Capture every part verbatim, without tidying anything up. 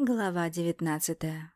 Глава девятнадцатая.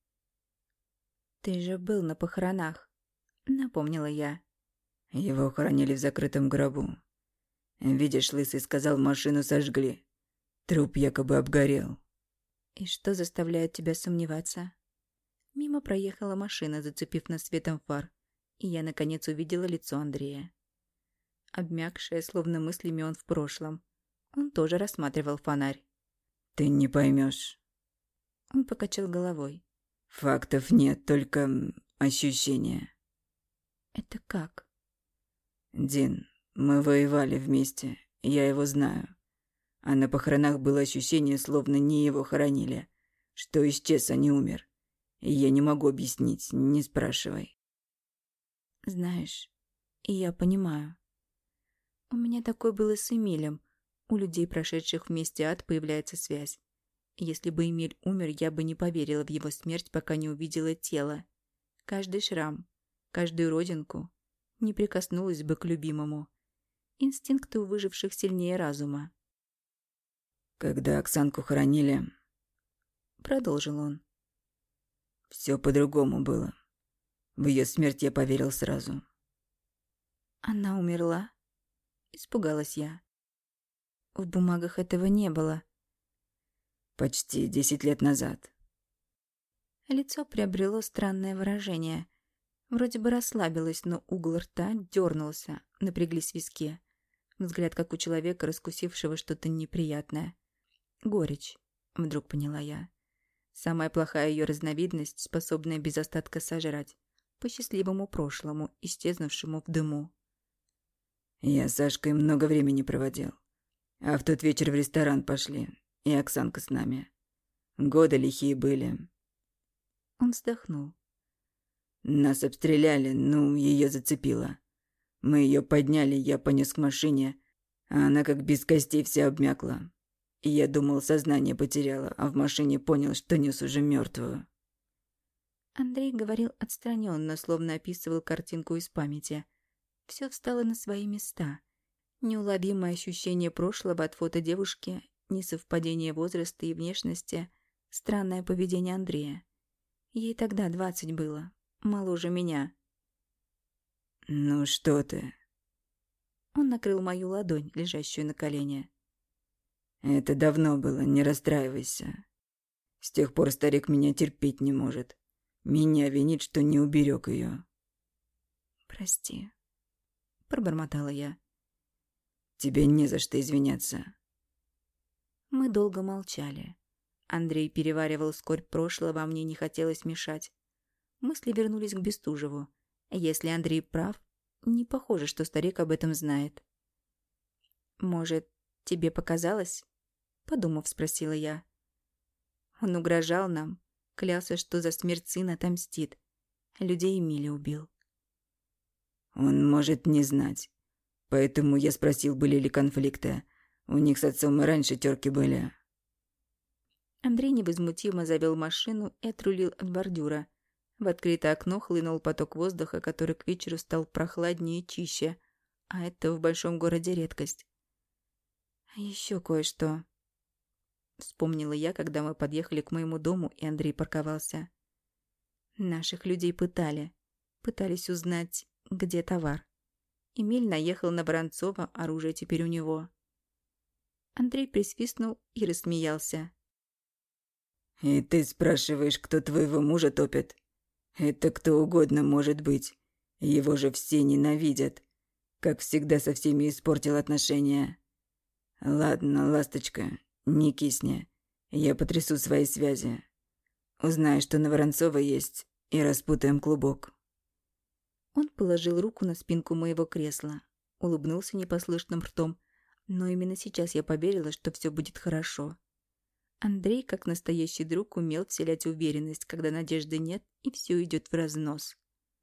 «Ты же был на похоронах», — напомнила я. Его хоронили в закрытом гробу. Видишь, Лысый сказал, машину сожгли. Труп якобы обгорел. «И что заставляет тебя сомневаться?» Мимо проехала машина, зацепив нас светом фар, и я, наконец, увидела лицо Андрея. Обмякшее, словно мыслями он в прошлом, он тоже рассматривал фонарь. Ты не поймешь. Он покачал головой. Фактов нет, только м, ощущения. «Это как?» Дин, мы воевали вместе, я его знаю. А на похоронах было ощущение, словно не его хоронили, что исчез, а не умер. И я не могу объяснить, не спрашивай. «Знаешь, и я понимаю. У меня такое было с Эмилем. У людей, прошедших вместе ад, появляется связь. Если бы Эмиль умер, я бы не поверила в его смерть, пока не увидела тело. Каждый шрам, каждую родинку. Не прикоснулась бы к любимому. Инстинкты у выживших сильнее разума. Когда Оксанку хоронили, Продолжил он. все по-другому было. В ее смерть я поверил сразу. Она умерла? Испугалась я. В бумагах этого не было. Почти десять лет назад. Лицо приобрело странное выражение. Вроде бы расслабилось, но угол рта дернулся, напряглись виски. Взгляд, как у человека, раскусившего что-то неприятное. Горечь, вдруг поняла я. Самая плохая ее разновидность, способная без остатка сожрать. По счастливому прошлому, исчезнувшему в дыму. Я с Сашкой много времени проводил. А в тот вечер в ресторан пошли. И Оксанка с нами. Годы лихие были. Он вздохнул. Нас обстреляли, ну, ее зацепило. Мы ее подняли, я понес к машине, а она как без костей вся обмякла. И я думал, сознание потеряла, а в машине понял, что нес уже мертвую. Андрей говорил отстраненно, словно описывал картинку из памяти. Все встало на свои места. Неуловимое ощущение прошлого от фото девушки, несовпадение возраста и внешности, странное поведение Андрея. Ей тогда двадцать было, моложе меня. Ну что ты? Он накрыл мою ладонь, лежащую на колене. Это давно было, не расстраивайся. С тех пор старик меня терпеть не может. Меня винит, что не уберег ее. «Прости», — пробормотала я. Тебе не за что извиняться. Мы долго молчали. Андрей переваривал скорбь прошлого, а мне не хотелось мешать. Мысли вернулись к Бестужеву. Если Андрей прав, не похоже, что старик об этом знает. «Может, тебе показалось?» — подумав, спросила я. Он угрожал нам, клялся, что за смерть сына отомстит. Людей Эмили убил. Он может не знать. Поэтому я спросил, были ли конфликты. У них с отцом и раньше терки были. Андрей невозмутимо завел машину и отрулил от бордюра. В открытое окно хлынул поток воздуха, который к вечеру стал прохладнее и чище. А это в большом городе редкость. А еще кое-что. Вспомнила я, когда мы подъехали к моему дому, и Андрей парковался. Наших людей пытали. Пытались узнать, где товар. Эмиль наехал на Воронцова, оружие теперь у него. Андрей присвистнул и рассмеялся. И ты спрашиваешь, кто твоего мужа топит? Это кто угодно может быть. Его же все ненавидят. Как всегда, со всеми испортил отношения. Ладно, ласточка, не кисни. Я потрясу свои связи. Узнаю, что на Воронцова есть, и распутаем клубок. Он положил руку на спинку моего кресла, улыбнулся непослушным ртом, но именно сейчас я поверила, что все будет хорошо. Андрей, как настоящий друг, умел вселять уверенность, когда надежды нет и все идет в разнос.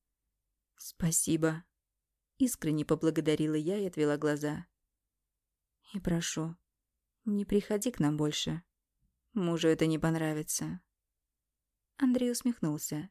«Спасибо», — искренне поблагодарила я и отвела глаза. «И прошу, не приходи к нам больше. Мужу это не понравится». Андрей усмехнулся.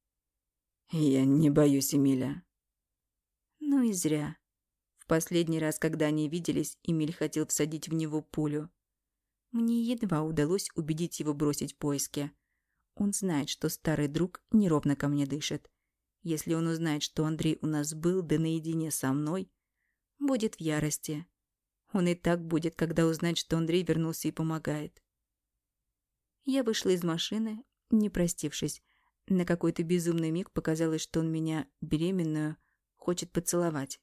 Я не боюсь Эмиля. Ну и зря. В последний раз, когда они виделись, Эмиль хотел всадить в него пулю. Мне едва удалось убедить его бросить поиски. Он знает, что старый друг неровно ко мне дышит. Если он узнает, что Андрей у нас был, да наедине со мной, будет в ярости. Он и так будет, когда узнает, что Андрей вернулся и помогает. Я вышла из машины, не простившись. На какой-то безумный миг показалось, что он меня, беременную, хочет поцеловать.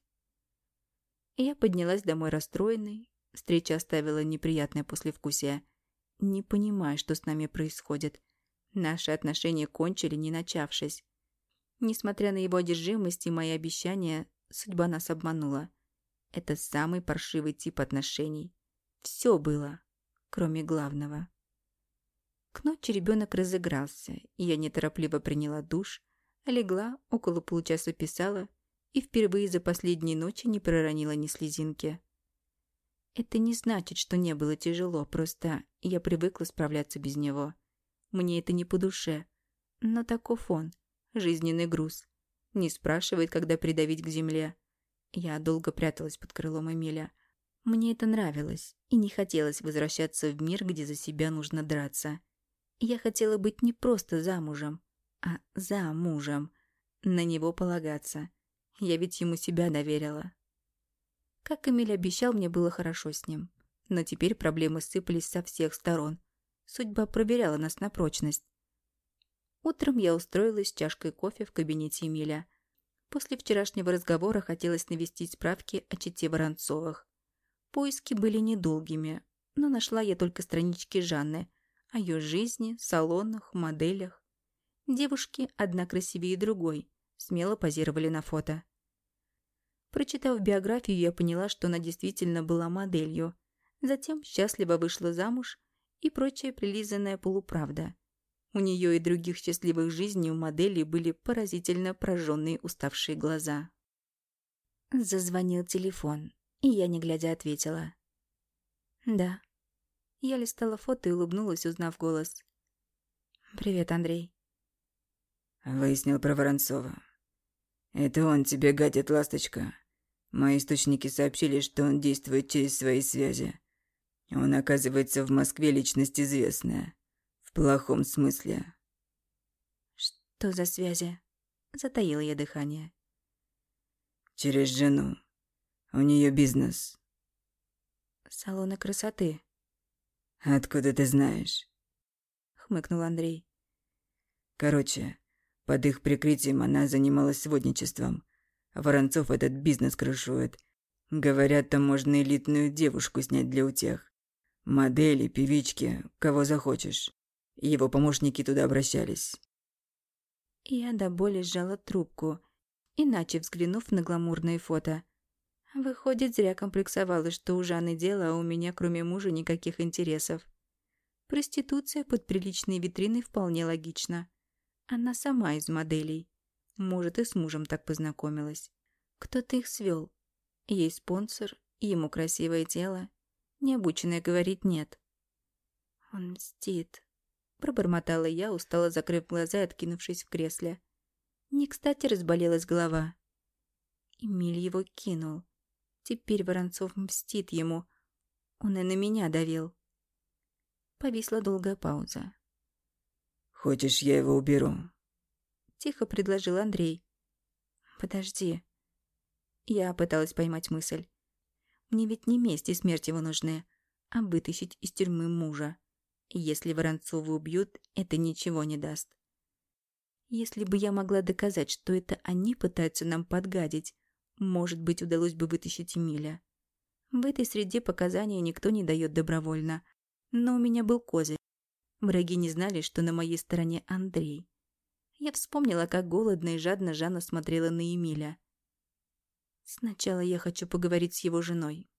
Я поднялась домой расстроенной. Встреча оставила неприятное послевкусие. Не понимая, что с нами происходит. Наши отношения кончили, не начавшись. Несмотря на его одержимость и мои обещания, судьба нас обманула. Это самый паршивый тип отношений. Все было, кроме главного. К ночи ребенок разыгрался, и я неторопливо приняла душ, легла, около получаса писала и впервые за последние ночи не проронила ни слезинки. Это не значит, что не было тяжело, просто я привыкла справляться без него. Мне это не по душе, но таков он, жизненный груз. Не спрашивает, когда придавить к земле. Я долго пряталась под крылом Эмиля. Мне это нравилось, и не хотелось возвращаться в мир, где за себя нужно драться. Я хотела быть не просто замужем, а за мужем. На него полагаться. Я ведь ему себя доверила. Как Эмиль обещал, мне было хорошо с ним. Но теперь проблемы сыпались со всех сторон. Судьба проверяла нас на прочность. Утром я устроилась с чашкой кофе в кабинете Эмиля. После вчерашнего разговора хотелось навестить справки о чете Воронцовых. Поиски были недолгими, но нашла я только странички Жанны о ее жизни, салонах, моделях. Девушки, одна красивее другой, смело позировали на фото. Прочитав биографию, я поняла, что она действительно была моделью. Затем счастливо вышла замуж и прочая прилизанная полуправда. У нее и других счастливых жизней у модели были поразительно прожженные уставшие глаза. Зазвонил телефон, и я, не глядя, ответила. «Да». Я листала фото и улыбнулась, узнав голос. «Привет, Андрей». Выяснил про Воронцова. Это он тебе гадит, ласточка. Мои источники сообщили, что он действует через свои связи. Он, оказывается, в Москве личность известная. В плохом смысле. «Что за связи?» Затаила я дыхание. Через жену. У нее бизнес. «Салоны красоты». Откуда ты знаешь? Хмыкнул Андрей. Короче, под их прикрытием она занималась сводничеством. А Воронцов этот бизнес крышует. Говорят, там можно элитную девушку снять для утех. Модели, певички, кого захочешь. Его помощники туда обращались. Я до боли сжала трубку, иначе взглянув на гламурные фото. Выходит, зря комплексовала, что у Жанны дело, а у меня, кроме мужа, никаких интересов. Проституция под приличной витриной вполне логично. Она сама из моделей. Может, и с мужем так познакомилась. Кто-то их свел. Ей спонсор, ему красивое тело. Необученная говорить нет. Он мстит. Пробормотала я, устало закрыв глаза и откинувшись в кресле. Не кстати разболелась голова. Эмиль его кинул. Теперь Воронцов мстит ему. Он и на меня давил. Повисла долгая пауза. «Хочешь, я его уберу?» Тихо предложил Андрей. «Подожди». Я пыталась поймать мысль. Мне ведь не месть и смерть его нужны, а вытащить из тюрьмы мужа. Если Воронцова убьют, это ничего не даст. Если бы я могла доказать, что это они пытаются нам подгадить, может быть, удалось бы вытащить Эмиля. В этой среде показания никто не дает добровольно. Но у меня был козырь. Враги не знали, что на моей стороне Андрей. Я вспомнила, как голодно и жадно Жанна смотрела на Эмиля. Сначала я хочу поговорить с его женой.